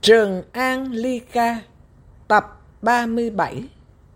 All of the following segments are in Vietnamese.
Trường An Ly Ca, tập 37.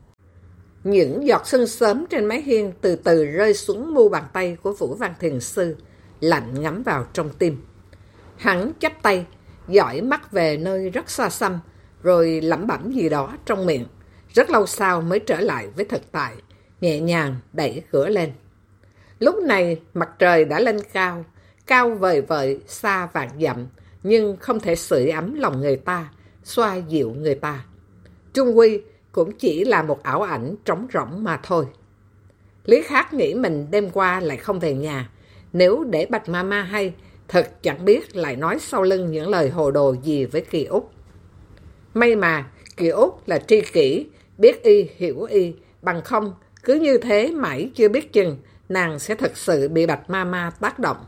Những giọt sương sớm trên mái hiên từ từ rơi xuống mu bàn tay của Vũ Văn Thiền Sư, lạnh ngắm vào trong tim. Hắn chắp tay, dõi mắt về nơi rất xa xăm, rồi lẩm bẩm gì đó trong miệng. Rất lâu sau mới trở lại với thực tại, nhẹ nhàng đẩy cửa lên. Lúc này mặt trời đã lên cao, cao vời vợi xa vạn dặm, nhưng không thể sưởi ấm lòng người ta, xoa dịu người ta. Chung quy cũng chỉ là một ảo ảnh trống rỗng mà thôi. Lý Khắc nghĩ mình đêm qua lại không về nhà. Nếu để Bạch Mama hay, thật chẳng biết lại nói sau lưng những lời hồ đồ gì với Kỳ Úc. May mà Kỳ Úc là tri kỷ, biết y hiểu y, bằng không cứ như thế mãi chưa biết chừng nàng sẽ thật sự bị Bạch Mama tác động.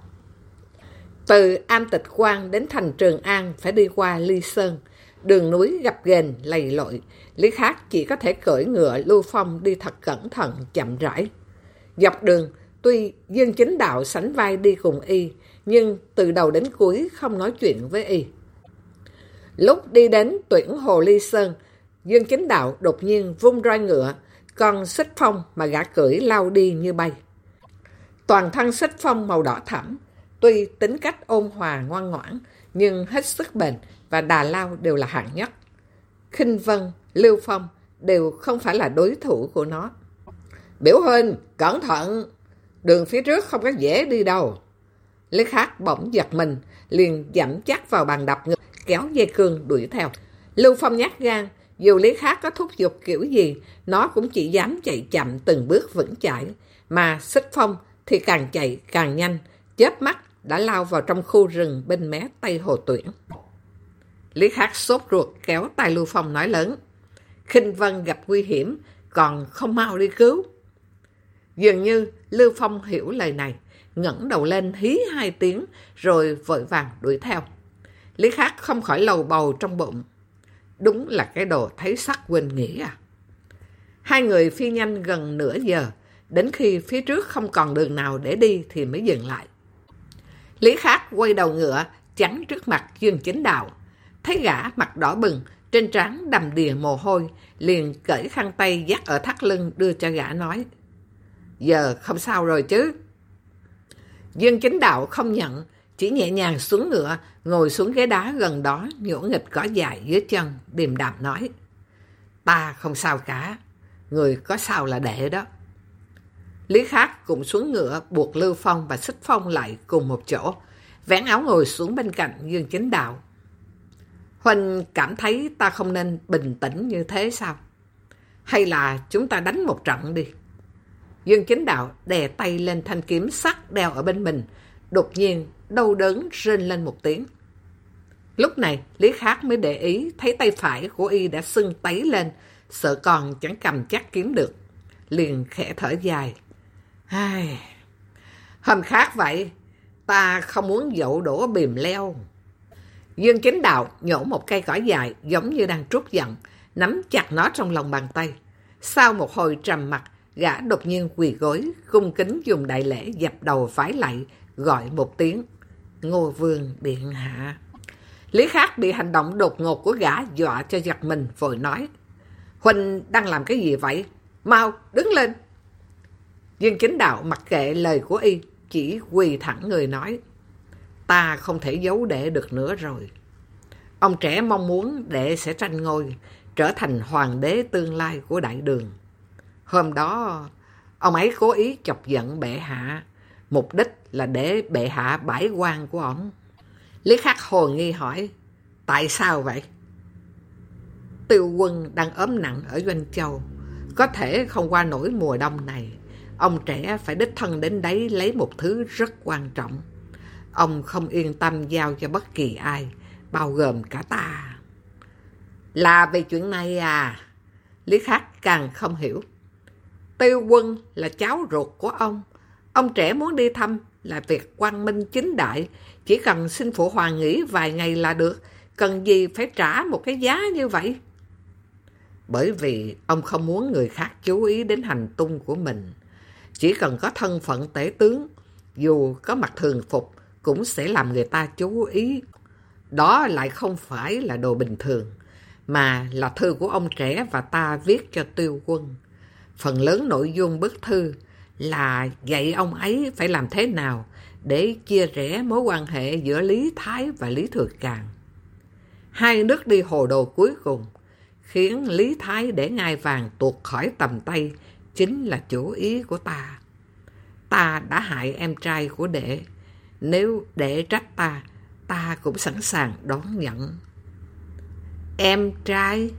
Từ Am Tịch Quan đến thành Trường An phải đi qua Ly Sơn, đường núi gập ghềnh lầy lội. Lý Khắc chỉ có thể cưỡi ngựa lưu phong đi thật cẩn thận chậm rãi. Dọc đường, tuy Dương Chính Đạo sánh vai đi cùng y, nhưng từ đầu đến cuối không nói chuyện với y. Lúc đi đến tuyển hồ Ly Sơn, Dương Chính Đạo đột nhiên vung roi ngựa, còn Xích Phong mà gã cưỡi lao đi như bay. Toàn thân Xích Phong màu đỏ thẫm, tuy tính cách ôn hòa ngoan ngoãn, nhưng hết sức bền và đà lao đều là hạng nhất. Khinh Vân, Lưu Phong đều không phải là đối thủ của nó. Biểu huynh, cẩn thận, đường phía trước không có dễ đi đâu. Lý Khắc bỗng giật mình, liền dẫm chắc vào bàn đập ngực, kéo dây cương đuổi theo. Lưu Phong nhát gan, dù Lý Khắc có thúc giục kiểu gì, nó cũng chỉ dám chạy chậm từng bước vững chãi, mà Xích Phong thì càng chạy càng nhanh, chớp mắt đã lao vào trong khu rừng bên mé Tây Hồ Tuyển. Lý Khắc sốt ruột kéo tay Lưu Phong nói lớn: Khinh Vân gặp nguy hiểm, còn không mau đi cứu. Dường như Lưu Phong hiểu lời này, ngẩng đầu lên hí hai tiếng rồi vội vàng đuổi theo. Lý Khắc không khỏi lầu bầu trong bụng. Đúng là cái đồ thấy sắc quên nghĩa à. Hai người phi nhanh gần nửa giờ, đến khi phía trước không còn đường nào để đi thì mới dừng lại. Lý Khắc quay đầu ngựa chắn trước mặt Dương Chính Đạo. Thấy gã mặt đỏ bừng, trên trán đầm đìa mồ hôi, liền cởi khăn tay dắt ở thắt lưng đưa cho gã nói: Giờ không sao rồi chứ? Dương Chính Đạo không nhận, chỉ nhẹ nhàng xuống ngựa, ngồi xuống ghế đá gần đó, nhổ nghịch cỏ dài dưới chân, điềm đạm nói: Ta không sao cả, người có sao là đệ đó. Lý Khắc cũng xuống ngựa, buộc Lưu Phong và Xích Phong lại cùng một chỗ, vén áo ngồi xuống bên cạnh Dương Chính Đạo. Huynh cảm thấy ta không nên bình tĩnh như thế sao? Hay là chúng ta đánh một trận đi? Dương Chính Đạo đè tay lên thanh kiếm sắt đeo ở bên mình, đột nhiên đau đớn rên lên một tiếng. Lúc này Lý Khắc mới để ý thấy tay phải của y đã sưng tấy lên, sợ còn chẳng cầm chắc kiếm được, liền khẽ thở dài. Ai... Hôm khác vậy, ta không muốn dậu đổ bìm leo. Dương Chính Đạo nhổ một cây cỏ dài giống như đang trút giận, nắm chặt nó trong lòng bàn tay. Sau một hồi trầm mặc, gã đột nhiên quỳ gối, cung kính dùng đại lễ dập đầu vái lạy, gọi một tiếng: Ngô Vương điện hạ. Lý Khắc bị hành động đột ngột của gã dọa cho giật mình, vội nói: Huynh đang làm cái gì vậy? Mau đứng lên. Dương Chính Đạo mặc kệ lời của y, chỉ quỳ thẳng người nói: Ta không thể giấu đệ được nữa rồi. Ông trẻ mong muốn đệ sẽ tranh ngôi, trở thành hoàng đế tương lai của Đại Đường. Hôm đó, ông ấy cố ý chọc giận bệ hạ, mục đích là để bệ hạ bãi quan của ông. Lý Khắc hồ nghi hỏi: Tại sao vậy? Tiêu Quân đang ốm nặng ở Doanh Châu, có thể không qua nổi mùa đông này. Ông trẻ phải đích thân đến đấy lấy một thứ rất quan trọng. Ông không yên tâm giao cho bất kỳ ai, bao gồm cả ta. Là về chuyện này à? Lý Khắc càng không hiểu. Tiêu Quân là cháu ruột của ông trẻ muốn đi thăm là việc quang minh chính đại, chỉ cần xin phụ hoàng nghỉ vài ngày là được, cần gì phải trả một cái giá như vậy? Bởi vì ông không muốn người khác chú ý đến hành tung của mình. Chỉ cần có thân phận tể tướng, dù có mặc thường phục, cũng sẽ làm người ta chú ý. Đó lại không phải là đồ bình thường, mà là thư của ông trẻ và ta viết cho Tiêu Quân. Phần lớn nội dung bức thư là dạy ông ấy phải làm thế nào để chia rẽ mối quan hệ giữa Lý Thái và Lý Thừa Càn. Hai nước đi hồ đồ cuối cùng, khiến Lý Thái để ngai vàng tuột khỏi tầm tay, chính là chủ ý của ta. Ta đã hại em trai của đệ. Nếu đệ trách ta, ta cũng sẵn sàng đón nhận. Em trai?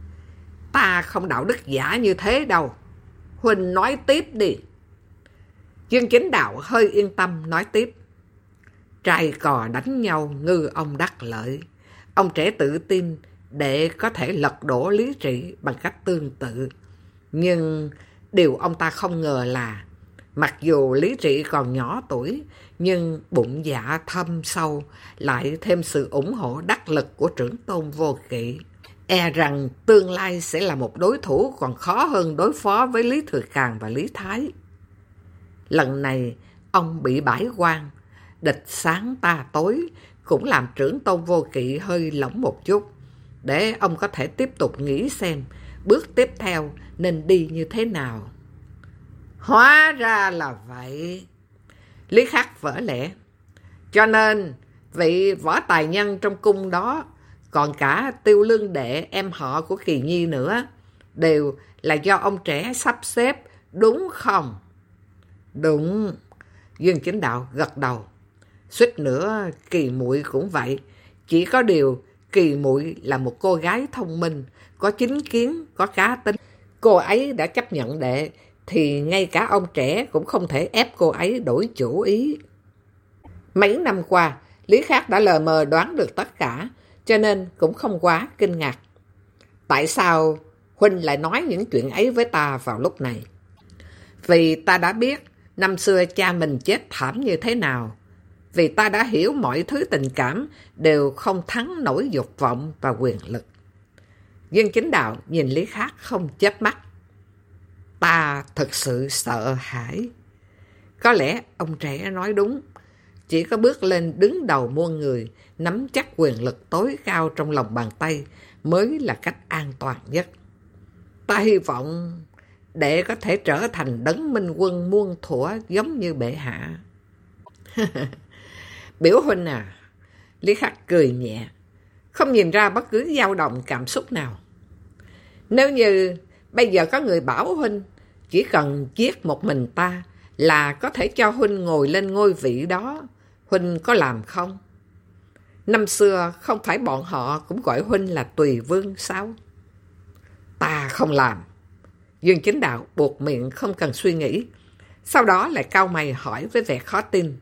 Ta không đạo đức giả như thế đâu. Huynh nói tiếp đi. Dương Chính Đạo hơi yên tâm nói tiếp. Trai cò đánh nhau, ngư ông đắc lợi. Ông trẻ tự tin để có thể lật đổ Lý Trị bằng cách tương tự. Nhưng điều ông ta không ngờ là, mặc dù Lý Trị còn nhỏ tuổi, nhưng bụng dạ thâm sâu, lại thêm sự ủng hộ đắc lực của trưởng tôn Vô Kỵ. E rằng tương lai sẽ là một đối thủ còn khó hơn đối phó với Lý Thừa Càn và Lý Thái. Lần này, ông bị bãi quan, địch sáng ta tối, cũng làm trưởng tôn Vô Kỵ hơi lỏng một chút, để ông có thể tiếp tục nghĩ xem bước tiếp theo nên đi như thế nào. Hóa ra là vậy. Lý Khắc vỡ lẽ. Cho nên, vị võ tài nhân trong cung đó, còn cả Tiêu Lương Đệ, em họ của Kỳ Nhi nữa, đều là do ông trẻ sắp xếp, đúng không? Đúng. Dương Chính Đạo gật đầu. Suýt nữa Kỳ muội cũng vậy. Chỉ có điều Kỳ muội là một cô gái thông minh, có chính kiến, có cá tính. Cô ấy đã chấp nhận đệ, thì ngay cả ông trẻ cũng không thể ép cô ấy đổi chủ ý. Mấy năm qua, Lý Khắc đã lờ mờ đoán được tất cả, cho nên cũng không quá kinh ngạc. Tại sao Huynh lại nói những chuyện ấy với ta vào lúc này? Vì ta đã biết năm xưa cha mình chết thảm như thế nào. Vì ta đã hiểu mọi thứ tình cảm đều không thắng nổi dục vọng và quyền lực. Dương Chính Đạo nhìn Lý Khắc không chớp mắt. Ta thật sự sợ hãi. Có lẽ ông trẻ nói đúng. Chỉ có bước lên đứng đầu muôn người, nắm chắc quyền lực tối cao trong lòng bàn tay mới là cách an toàn nhất. Ta hy vọng để có thể trở thành đấng minh quân muôn thuở giống như bệ hạ. Biểu huynh à? Lý Khắc cười nhẹ, không nhìn ra bất cứ dao động cảm xúc nào. Nếu như bây giờ có người bảo huynh chỉ cần giết một mình ta là có thể cho huynh ngồi lên ngôi vị đó, huynh có làm không? Năm xưa không phải bọn họ cũng gọi huynh là Tùy Vương sao? Ta không làm. Dương Chính Đạo buộc miệng không cần suy nghĩ. Sau đó lại cau mày hỏi với vẻ khó tin.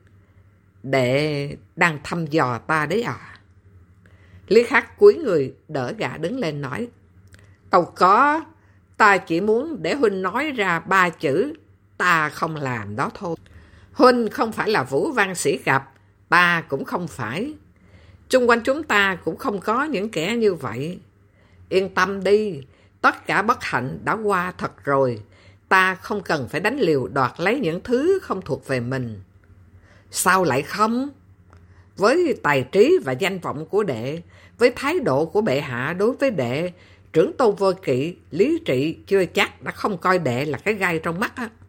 Đệ đang thăm dò ta đấy à? Lý Khắc cúi người đỡ gã đứng lên nói. Đâu có, ta chỉ muốn để huynh nói ra 3 chữ ta không làm đó thôi. Huynh không phải là Vũ Văn Sĩ Gặp, ta cũng không phải. Chung quanh chúng ta cũng không có những kẻ như vậy. Yên tâm đi, tất cả bất hạnh đã qua thật rồi. Ta không cần phải đánh liều đoạt lấy những thứ không thuộc về mình. Sao lại không? Với tài trí và danh vọng của đệ, với thái độ của bệ hạ đối với đệ, trưởng tôn Vô Kỵ, Lý Trị chưa chắc đã không coi đệ là cái gai trong mắt á.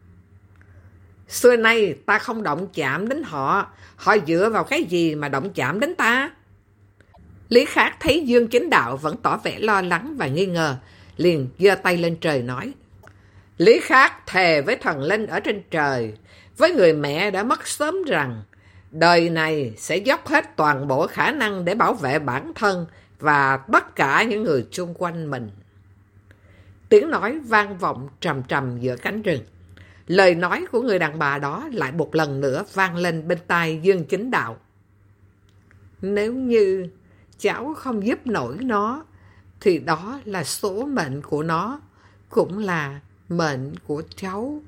Xưa nay ta không động chạm đến họ, họ dựa vào cái gì mà động chạm đến ta? Lý Khắc thấy Dương Chính Đạo vẫn tỏ vẻ lo lắng và nghi ngờ, liền giơ tay lên trời nói. Lý Khắc thề với thần linh ở trên trời, với người mẹ đã mất sớm rằng, đời này sẽ dốc hết toàn bộ khả năng để bảo vệ bản thân và tất cả những người xung quanh mình. Tiếng nói vang vọng trầm trầm giữa cánh rừng. Lời nói của người đàn bà đó lại một lần nữa vang lên bên tai Dương Chính Đạo. Nếu như cháu không giúp nổi nó, thì đó là số mệnh của nó, cũng là mệnh của cháu.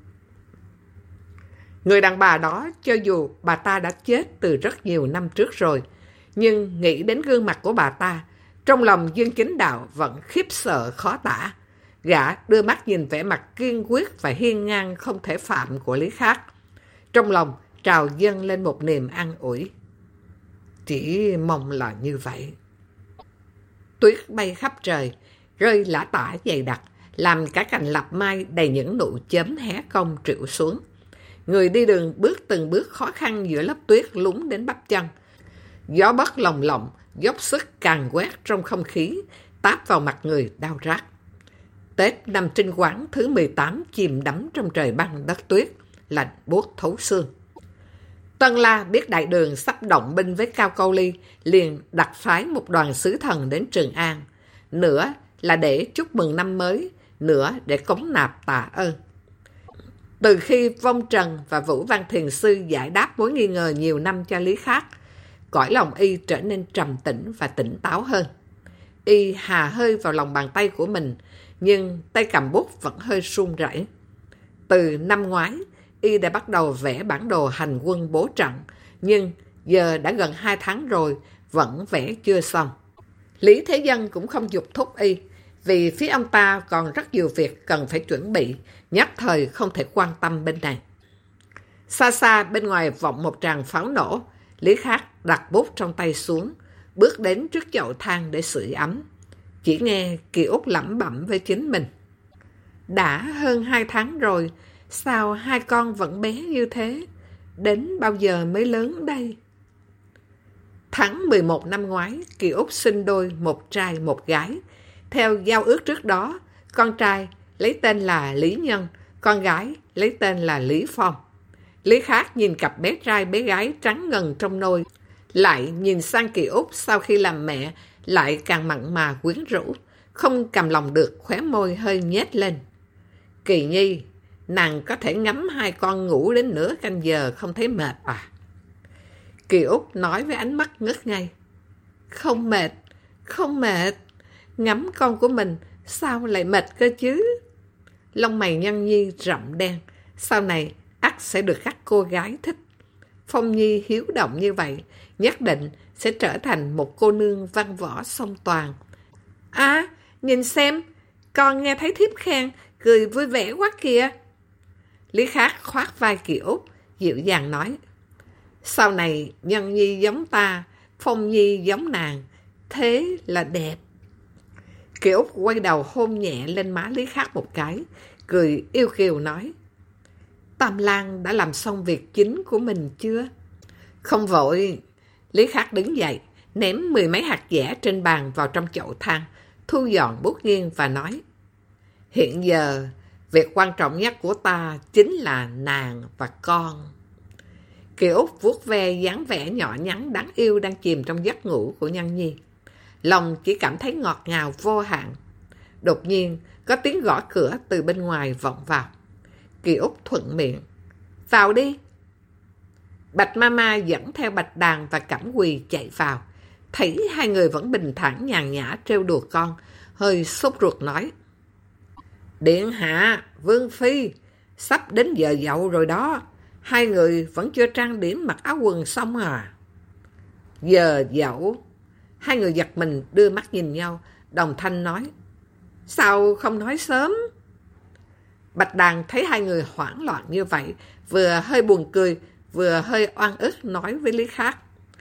Người đàn bà đó, cho dù bà ta đã chết từ rất nhiều năm trước rồi, nhưng nghĩ đến gương mặt của bà ta, trong lòng Dương Chính Đạo vẫn khiếp sợ khó tả. Gã đưa mắt nhìn vẻ mặt kiên quyết và hiên ngang không thể phạm của Lý Khắc. Trong lòng trào dâng lên một niềm an ủi. Chỉ mong là như vậy. Tuyết bay khắp trời, rơi lả tả dày đặc, làm cả cành lạp mai đầy những nụ chớm hé cong trĩu xuống. Người đi đường bước từng bước khó khăn giữa lớp tuyết lún đến bắp chân. Gió bất lồng lộng, dốc sức càn quét trong không khí, táp vào mặt người đau rát. Tết năm Trinh Quán thứ 18 chìm đắm trong trời băng đất tuyết, lạnh buốt thấu xương. Tân La biết đại đường sắp động binh với Cao Câu Ly, liền đặt phái một đoàn sứ thần đến Trường An. Nửa là để chúc mừng năm mới, nửa để cống nạp tạ ơn. Từ khi Vong Trần và Vũ Văn Thiền Sư giải đáp mối nghi ngờ nhiều năm cho Lý Khắc, cõi lòng y trở nên trầm tĩnh và tỉnh táo hơn. Y hà hơi vào lòng bàn tay của mình, nhưng tay cầm bút vẫn hơi run rẩy. Từ năm ngoái, y đã bắt đầu vẽ bản đồ hành quân bố trận, nhưng giờ đã gần 2 tháng rồi, vẫn vẽ chưa xong. Lý Thế Dân cũng không giục thúc y, vì phía ông ta còn rất nhiều việc cần phải chuẩn bị, nhất thời không thể quan tâm bên này. Xa xa bên ngoài vọng một tràng pháo nổ, Lý Khắc đặt bút trong tay xuống, bước đến trước chậu than để sưởi ấm. Chỉ nghe Kỳ Út lẩm bẩm với chính mình. Đã hơn 2 tháng rồi, sao hai con vẫn bé như thế? Đến bao giờ mới lớn đây? Tháng 11 năm ngoái, Kỳ Út sinh đôi một trai một gái. Theo giao ước trước đó, con trai lấy tên là Lý Nhân, con gái lấy tên là Lý Phong. Lý Khắc nhìn cặp bé trai bé gái trắng ngần trong nôi, lại nhìn sang Kỳ Út sau khi làm mẹ, lại càng mặn mà quyến rũ, không cầm lòng được, khóe môi hơi nhếch lên. Kỳ Nhi, nàng có thể ngắm hai con ngủ đến nửa canh giờ không thấy mệt à? Kỳ Út nói với ánh mắt ngất ngây. Không mệt, không mệt. Ngắm con của mình sao lại mệt cơ chứ? Lông mày Nhân Nhi rậm đen, sau này ắt sẽ được các cô gái thích. Phong Nhi hiếu động như vậy, nhất định sẽ trở thành một cô nương văn võ song toàn. À, nhìn xem, con nghe thấy thiếp khen, cười vui vẻ quá kìa. Lý Khắc khoát vai Kỳ Út, dịu dàng nói. Sau này Nhân Nhi giống ta, Phong Nhi giống nàng, thế là đẹp. Kỳ Út quay đầu hôn nhẹ lên má Lý Khắc một cái, cười yêu kiều nói. Tam Lang đã làm xong việc chính của mình chưa? Không vội. Lý Khắc đứng dậy, ném 10 mấy hạt dẻ trên bàn vào trong chậu than, thu dọn bút nghiêng và nói. Hiện giờ, việc quan trọng nhất của ta chính là nàng và con. Kỳ Út vuốt ve dáng vẻ nhỏ nhắn đáng yêu đang chìm trong giấc ngủ của Nhân Nhi. Lòng chỉ cảm thấy ngọt ngào vô hạn. Đột nhiên, có tiếng gõ cửa từ bên ngoài vọng vào. Kỳ Út thuận miệng. Vào đi. Bạch Mama dẫn theo Bạch Đàn và Cẩm Quỳ chạy vào. Thấy hai người vẫn bình thản nhàn nhã trêu đùa con, hơi sốt ruột nói. Điện hạ, Vương Phi, sắp đến giờ dậu rồi đó. Hai người vẫn chưa trang điểm mặc áo quần xong à? Giờ dậu? Hai người giật mình đưa mắt nhìn nhau, đồng thanh nói. Sao không nói sớm? Bạch Đàn thấy hai người hoảng loạn như vậy, vừa hơi buồn cười, vừa hơi oan ức nói với Lý Khắc.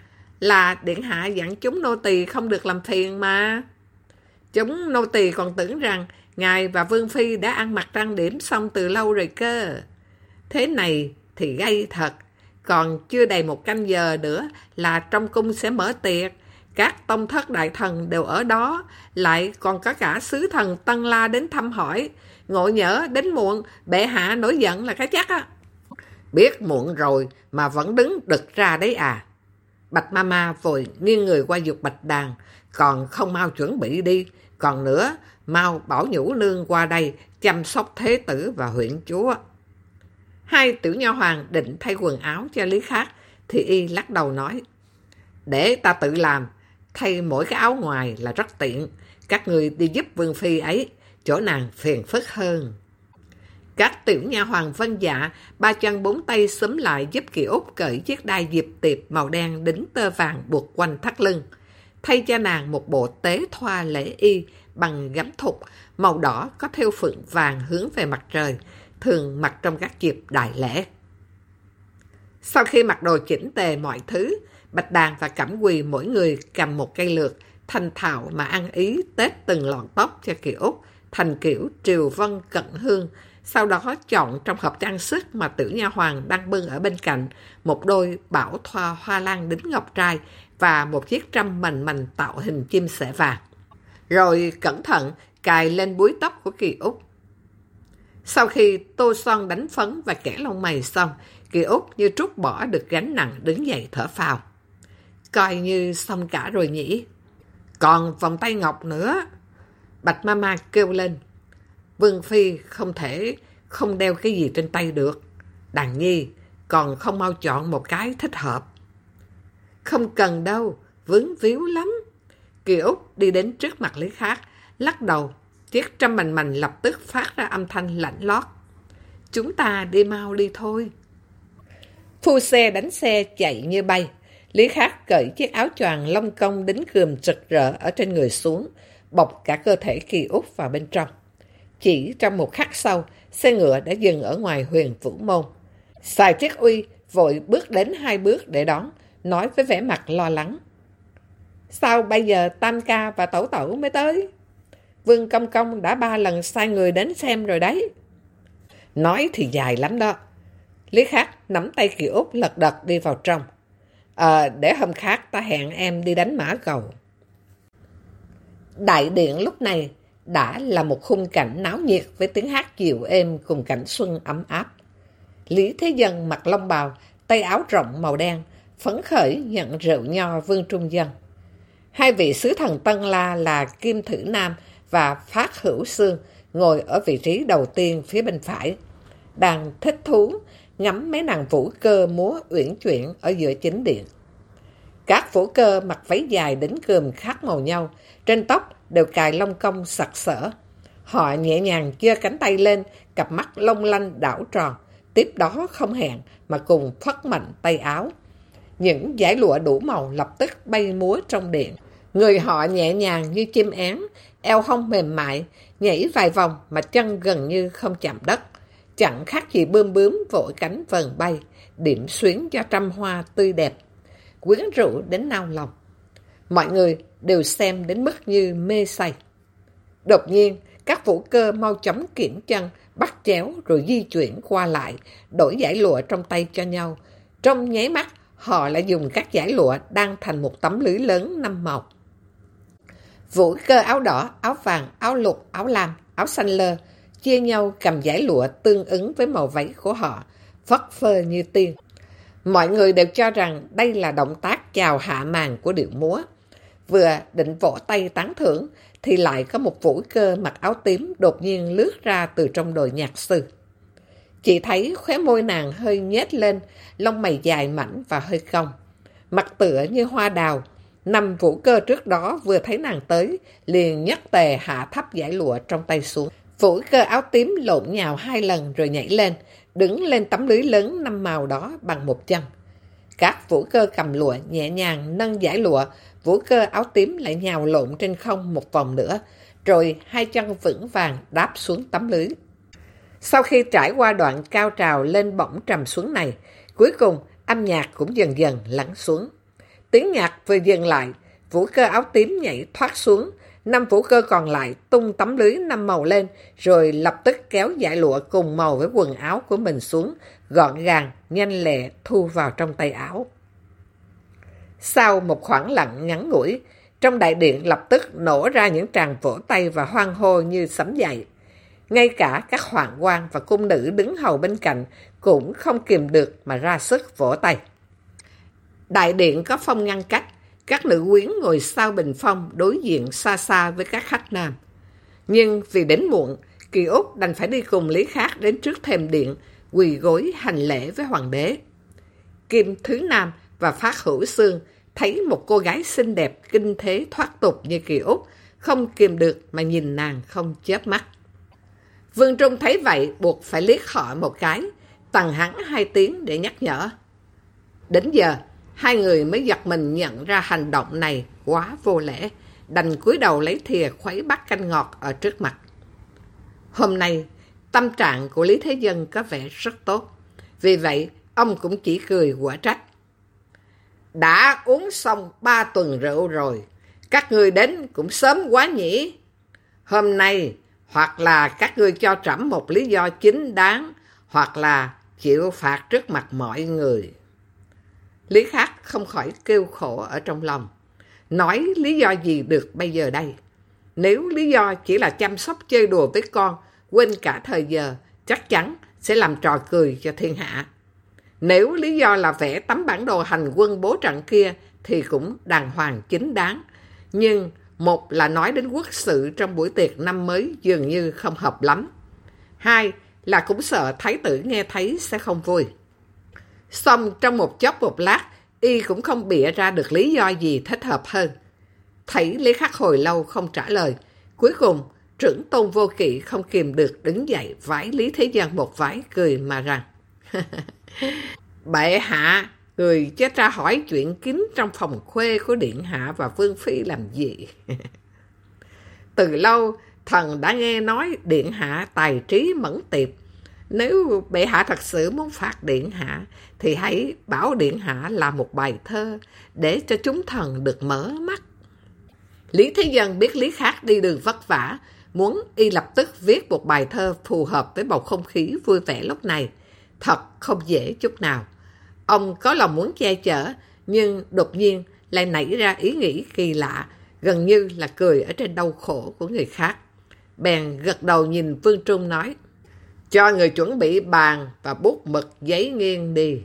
Là điện hạ dặn chúng nô tỳ không được làm phiền mà. Chúng nô tỳ còn tưởng rằng ngài và Vương Phi đã ăn mặc trang điểm xong từ lâu rồi cơ. Thế này thì gay thật. Còn chưa đầy 1 canh giờ nữa là trong cung sẽ mở tiệc. Các tông thất đại thần đều ở đó. Lại còn có cả sứ thần Tân La đến thăm hỏi. Ngộ nhỡ đến muộn, bệ hạ nổi giận là cái chắc á. Biết muộn rồi mà vẫn đứng đực ra đấy à? Bạch Mama vội nghiêng người qua giục Bạch Đàn. Còn không mau chuẩn bị đi. Còn nữa, mau bảo nhũ nương qua đây chăm sóc thế tử và huyện chúa. Hai tiểu nha hoàng định thay quần áo cho Lý Khắc, thì y lắc đầu nói. Để ta tự làm, thay mỗi cái áo ngoài là rất tiện. Các người đi giúp Vương Phi ấy, chỗ nàng phiền phức hơn. Các tiểu nha hoàng vân dạ, 3 chân 4 tay xúm lại giúp Kỳ Út cởi chiếc đai diệp tiệp màu đen đính tơ vàng buộc quanh thắt lưng. Thay cho nàng một bộ tế thoa lễ y bằng gấm thục, màu đỏ có thêu phượng vàng hướng về mặt trời, thường mặc trong các dịp đại lễ. Sau khi mặc đồ chỉnh tề mọi thứ, Bạch Đàn và Cẩm Quỳ mỗi người cầm một cây lược, thành thạo mà ăn ý tết từng lọn tóc cho Kỳ Úc, thành kiểu triều vân cận hương. Sau đó chọn trong hộp trang sức mà tiểu nha hoàn đang bưng ở bên cạnh một đôi bảo thoa hoa lan đính ngọc trai và một chiếc trâm mành mành tạo hình chim sẻ vàng. Rồi cẩn thận cài lên búi tóc của Kỳ Úc. Sau khi tô son đánh phấn và kẻ lông mày xong, Kỳ Úc như trút bỏ được gánh nặng đứng dậy thở phào. Coi như xong cả rồi nhỉ. Còn vòng tay ngọc nữa. Bạch Mama kêu lên. Vương Phi không thể không đeo cái gì trên tay được. Đàn Nhi còn không mau chọn một cái thích hợp. Không cần đâu, vướng víu lắm. Kỳ Úc đi đến trước mặt Lý Khác, lắc đầu. Chiếc trâm mành mành lập tức phát ra âm thanh lạnh lót. Chúng ta đi mau đi thôi. Phu xe đánh xe chạy như bay. Lý Khác cởi chiếc áo choàng lông công đính cườm rực rỡ ở trên người xuống, bọc cả cơ thể Kỳ Úc vào bên trong. Chỉ trong một khắc sau, xe ngựa đã dừng ở ngoài Huyền Vũ Môn. Sài Triết Uy vội bước đến 2 bước để đón, nói với vẻ mặt lo lắng. Sao bây giờ Tam Ca và Tẩu Tẩu mới tới? Vương Công Công đã 3 lần sai người đến xem rồi đấy. Nói thì dài lắm đó. Lý Khác nắm tay Kỳ Úc lật đật đi vào trong. Để hôm khác ta hẹn em đi đánh mã cầu. Đại điện lúc này đã là một khung cảnh náo nhiệt với tiếng hát dịu êm cùng cảnh xuân ấm áp. Lý Thế Dân mặc long bào, tay áo rộng màu đen, phấn khởi nhận rượu nho Vương Trung Dân. 2 vị sứ thần Tân La là Kim Thử Nam và Phát Hữu Sương ngồi ở vị trí đầu tiên phía bên phải, đang thích thú ngắm mấy nàng vũ cơ múa uyển chuyển ở giữa chính điện. Các vũ cơ mặc váy dài đính cườm khác màu nhau, trên tóc đều cài lông công sặc sỡ. Họ nhẹ nhàng giơ cánh tay lên, cặp mắt long lanh đảo tròn, tiếp đó không hẹn mà cùng phất mạnh tay áo. Những dải lụa đủ màu lập tức bay múa trong điện. Người họ nhẹ nhàng như chim én, eo hông mềm mại, nhảy vài vòng mà chân gần như không chạm đất. Chẳng khác gì bươm bướm vội cánh vờn bay, điểm xuyến cho trăm hoa tươi đẹp, quyến rũ đến nao lòng. Mọi người đều xem đến mức như mê say. Đột nhiên, các vũ cơ mau chóng kiễng chân, bắt chéo rồi di chuyển qua lại, đổi dải lụa trong tay cho nhau. Trong nháy mắt, họ lại dùng các dải lụa đang thành một tấm lưới lớn 5 màu. Vũ cơ áo đỏ, áo vàng, áo lục, áo lam, áo xanh lơ, chia nhau cầm dải lụa tương ứng với màu váy của họ, phất phơ như tiên. Mọi người đều cho rằng đây là động tác chào hạ màn của điệu múa. Vừa định vỗ tay tán thưởng, thì lại có một vũ cơ mặc áo tím đột nhiên lướt ra từ trong đội nhạc sư. Chỉ thấy khóe môi nàng hơi nhếch lên, lông mày dài mảnh và hơi cong. Mặt tựa như hoa đào. 5 vũ cơ trước đó vừa thấy nàng tới, liền nhất tề hạ thấp dải lụa trong tay xuống. Vũ cơ áo tím lộn nhào 2 lần rồi nhảy lên, đứng lên tấm lưới lớn 5 màu đó bằng một chân. Các vũ cơ cầm lụa nhẹ nhàng nâng dải lụa, vũ cơ áo tím lại nhào lộn trên không một vòng nữa, rồi 2 chân vững vàng đáp xuống tấm lưới. Sau khi trải qua đoạn cao trào lên bổng trầm xuống này, cuối cùng âm nhạc cũng dần dần lắng xuống. Tiếng nhạc vừa dừng lại, vũ cơ áo tím nhảy thoát xuống, 5 vũ cơ còn lại tung tấm lưới 5 màu lên, rồi lập tức kéo dải lụa cùng màu với quần áo của mình xuống, gọn gàng, nhanh lẹ thu vào trong tay áo. Sau một khoảng lặng ngắn ngủi, trong đại điện lập tức nổ ra những tràng vỗ tay và hoan hô như sấm dậy. Ngay cả các hoàng quan và cung nữ đứng hầu bên cạnh cũng không kìm được mà ra sức vỗ tay. Đại điện có phong ngăn cách, các nữ quyến ngồi sau bình phong đối diện xa xa với các khách nam. Nhưng vì đến muộn, Kỳ Úc đành phải đi cùng Lý Khác đến trước thềm điện, quỳ gối hành lễ với hoàng đế. Kim Thứ Nam và Phát Hữu Sương thấy một cô gái xinh đẹp kinh thế thoát tục như Kỳ Úc, không kìm được mà nhìn nàng không chớp mắt. Vương Trung thấy vậy buộc phải liếc họ một cái, tằng hắn 2 tiếng để nhắc nhở. Đến giờ, 2 người mới giật mình nhận ra hành động này quá vô lễ, đành cúi đầu lấy thìa khuấy bát canh ngọt ở trước mặt. Hôm nay, tâm trạng của Lý Thế Dân có vẻ rất tốt, vì vậy ông cũng chỉ cười quả trách. Đã uống xong 3 tuần rượu rồi, các ngươi đến cũng sớm quá nhỉ? Hôm nay, hoặc là các ngươi cho trẫm một lý do chính đáng, hoặc là chịu phạt trước mặt mọi người. Lý Khắc không khỏi kêu khổ ở trong lòng. Nói lý do gì được bây giờ đây? Nếu lý do chỉ là chăm sóc chơi đùa với con, quên cả thời giờ, chắc chắn sẽ làm trò cười cho thiên hạ. Nếu lý do là vẽ tấm bản đồ hành quân bố trận kia thì cũng đàng hoàng chính đáng. Nhưng một là nói đến quốc sự trong buổi tiệc năm mới dường như không hợp lắm. Hai là cũng sợ thái tử nghe thấy sẽ không vui. Xong trong một chốc một lát, y cũng không bịa ra được lý do gì thích hợp hơn. Thấy Lý Khắc hồi lâu không trả lời. Cuối cùng, Trưởng Tôn Vô Kỵ không kìm được đứng dậy vái Lý Thế Dân một vái cười mà rằng: Bệ hạ, người chết ra hỏi chuyện kín trong phòng khuê của Điện Hạ và Vương Phi làm gì? Từ lâu, thần đã nghe nói Điện Hạ tài trí mẫn tiệp. Nếu bệ hạ thật sự muốn phạt Điện Hạ, thì hãy bảo Điện Hạ làm một bài thơ để cho chúng thần được mở mắt. Lý Thế Dân biết Lý Khắc đi đường vất vả, muốn y lập tức viết một bài thơ phù hợp với bầu không khí vui vẻ lúc này. Thật không dễ chút nào. Ông có lòng muốn che chở, nhưng đột nhiên lại nảy ra ý nghĩ kỳ lạ, gần như là cười ở trên đau khổ của người khác. Bèn gật đầu nhìn Vương Trung nói: Cho người chuẩn bị bàn và bút mực giấy nghiêng đi.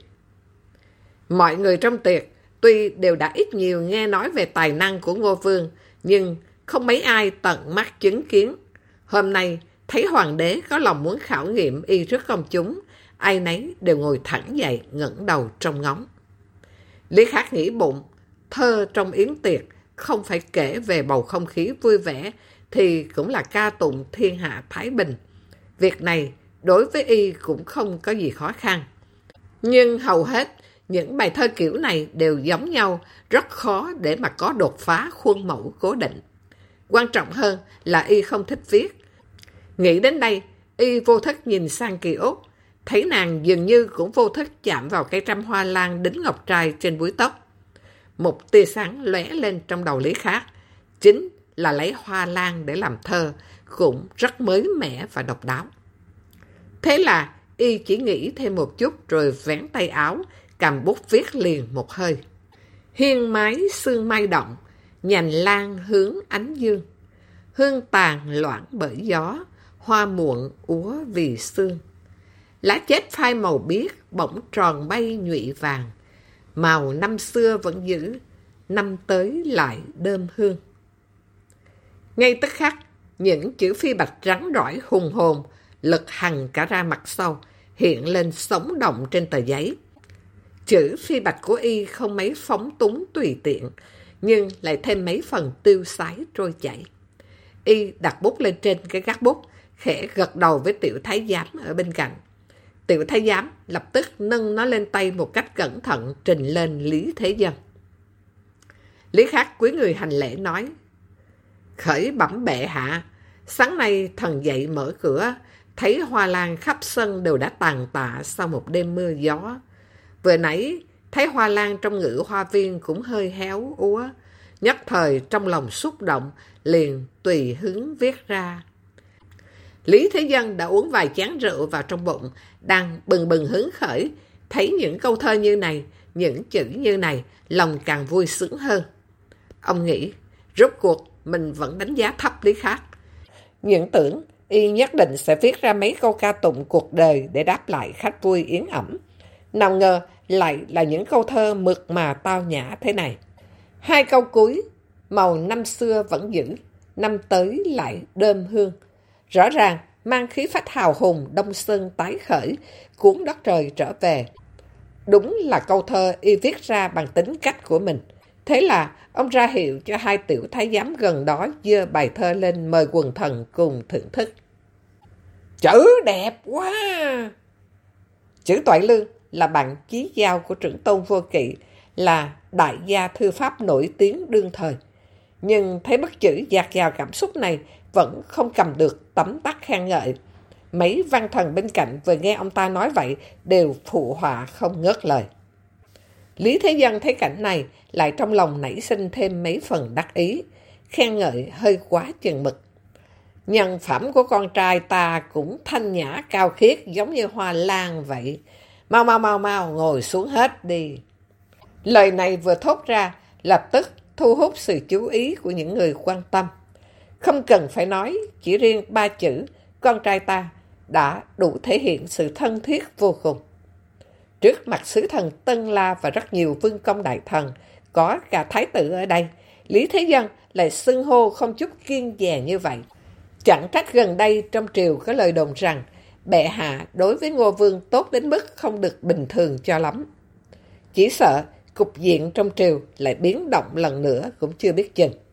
Mọi người trong tiệc tuy đều đã ít nhiều nghe nói về tài năng của Ngô Vương, nhưng không mấy ai tận mắt chứng kiến. Hôm nay thấy hoàng đế có lòng muốn khảo nghiệm y trước công chúng, ai nấy đều ngồi thẳng dậy ngẩng đầu trông ngóng. Lý Khắc nghĩ bụng, thơ trong yến tiệc không phải kể về bầu không khí vui vẻ thì cũng là ca tụng thiên hạ thái bình. Việc này đối với y cũng không có gì khó khăn. Nhưng hầu hết những bài thơ kiểu này đều giống nhau, rất khó để mà có đột phá khuôn mẫu cố định. Quan trọng hơn là y không thích viết. Nghĩ đến đây, y vô thức nhìn sang Kỳ Út, thấy nàng dường như cũng vô thức chạm vào cây trăm hoa lan đính ngọc trai trên búi tóc. Một tia sáng lóe lên trong đầu Lý Khắc, chính là lấy hoa lan để làm thơ, cũng rất mới mẻ và độc đáo. Thế là y chỉ nghĩ thêm một chút rồi vén tay áo, cầm bút viết liền một hơi. Hiên mái sương mai động, nhành lan hướng ánh dương. Hương tàn loãng bởi gió, hoa muộn úa vì sương. Lá chết phai màu biếc, bỗng tròn bay nhụy vàng. Màu năm xưa vẫn giữ, năm tới lại đơm hương. Ngay tức khắc, những chữ phi bạch rắn rỏi hùng hồn, lật hằn cả ra mặt sau, hiện lên sống động trên tờ giấy. Chữ phi bạch của y không mấy phóng túng tùy tiện, nhưng lại thêm mấy phần tiêu sái trôi chảy. Y đặt bút lên trên cái gác bút, khẽ gật đầu với tiểu thái giám ở bên cạnh. Tiểu thái giám lập tức nâng nó lên tay một cách cẩn thận trình lên Lý Thế Dân. Lý Khắc cúi người hành lễ nói: Khởi bẩm bệ hạ, sáng nay thần dậy mở cửa, thấy hoa lan khắp sân đều đã tàn tạ sau một đêm mưa gió. Vừa nãy thấy hoa lan trong ngự hoa viên cũng hơi héo úa, nhất thời trong lòng xúc động, liền tùy hứng viết ra. Lý Thế Dân đã uống vài chén rượu vào trong bụng, đang bừng bừng hứng khởi, thấy những câu thơ như này, những chữ như này, lòng càng vui sướng hơn. Ông nghĩ, rốt cuộc mình vẫn đánh giá thấp Lý Khắc. Những tưởng y nhất định sẽ viết ra mấy câu ca tụng cuộc đời để đáp lại khách vui yến ẩm. Nào ngờ lại là những câu thơ mượt mà tao nhã thế này. Hai câu cuối, màu năm xưa vẫn giữ, năm tới lại đơm hương. Rõ ràng mang khí phách hào hùng đông sơn tái khởi, cuốn đất trời trở về. Đúng là câu thơ y viết ra bằng tính cách của mình. Thế là ông ra hiệu cho hai tiểu thái giám gần đó giơ bài thơ lên mời quần thần cùng thưởng thức. Chữ đẹp quá! Chữ Toại Lương là bạn chí giao của Trưởng Tôn Vô Kỵ, là đại gia thư pháp nổi tiếng đương thời. Nhưng thấy bức chữ dạt dào cảm xúc này vẫn không cầm được tấm tắc khen ngợi. Mấy văn thần bên cạnh vừa nghe ông ta nói vậy đều phụ họa không ngớt lời. Lý Thế Dân thấy cảnh này, lại trong lòng nảy sinh thêm mấy phần đắc ý, khen ngợi hơi quá chừng mực. Nhân phẩm của con trai ta cũng thanh nhã cao khiết giống như hoa lan vậy. Mau ngồi xuống hết đi. Lời này vừa thốt ra, lập tức thu hút sự chú ý của những người quan tâm. Không cần phải nói, chỉ riêng 3 chữ con trai ta đã đủ thể hiện sự thân thiết vô cùng. Trước mặt sứ thần Tân La và rất nhiều vương công đại thần, có cả thái tử ở đây, Lý Thế Dân lại xưng hô không chút kiêng dè như vậy. Chẳng trách gần đây trong triều có lời đồn rằng bệ hạ đối với Ngô Vương tốt đến mức không được bình thường cho lắm. Chỉ sợ cục diện trong triều lại biến động lần nữa cũng chưa biết chừng.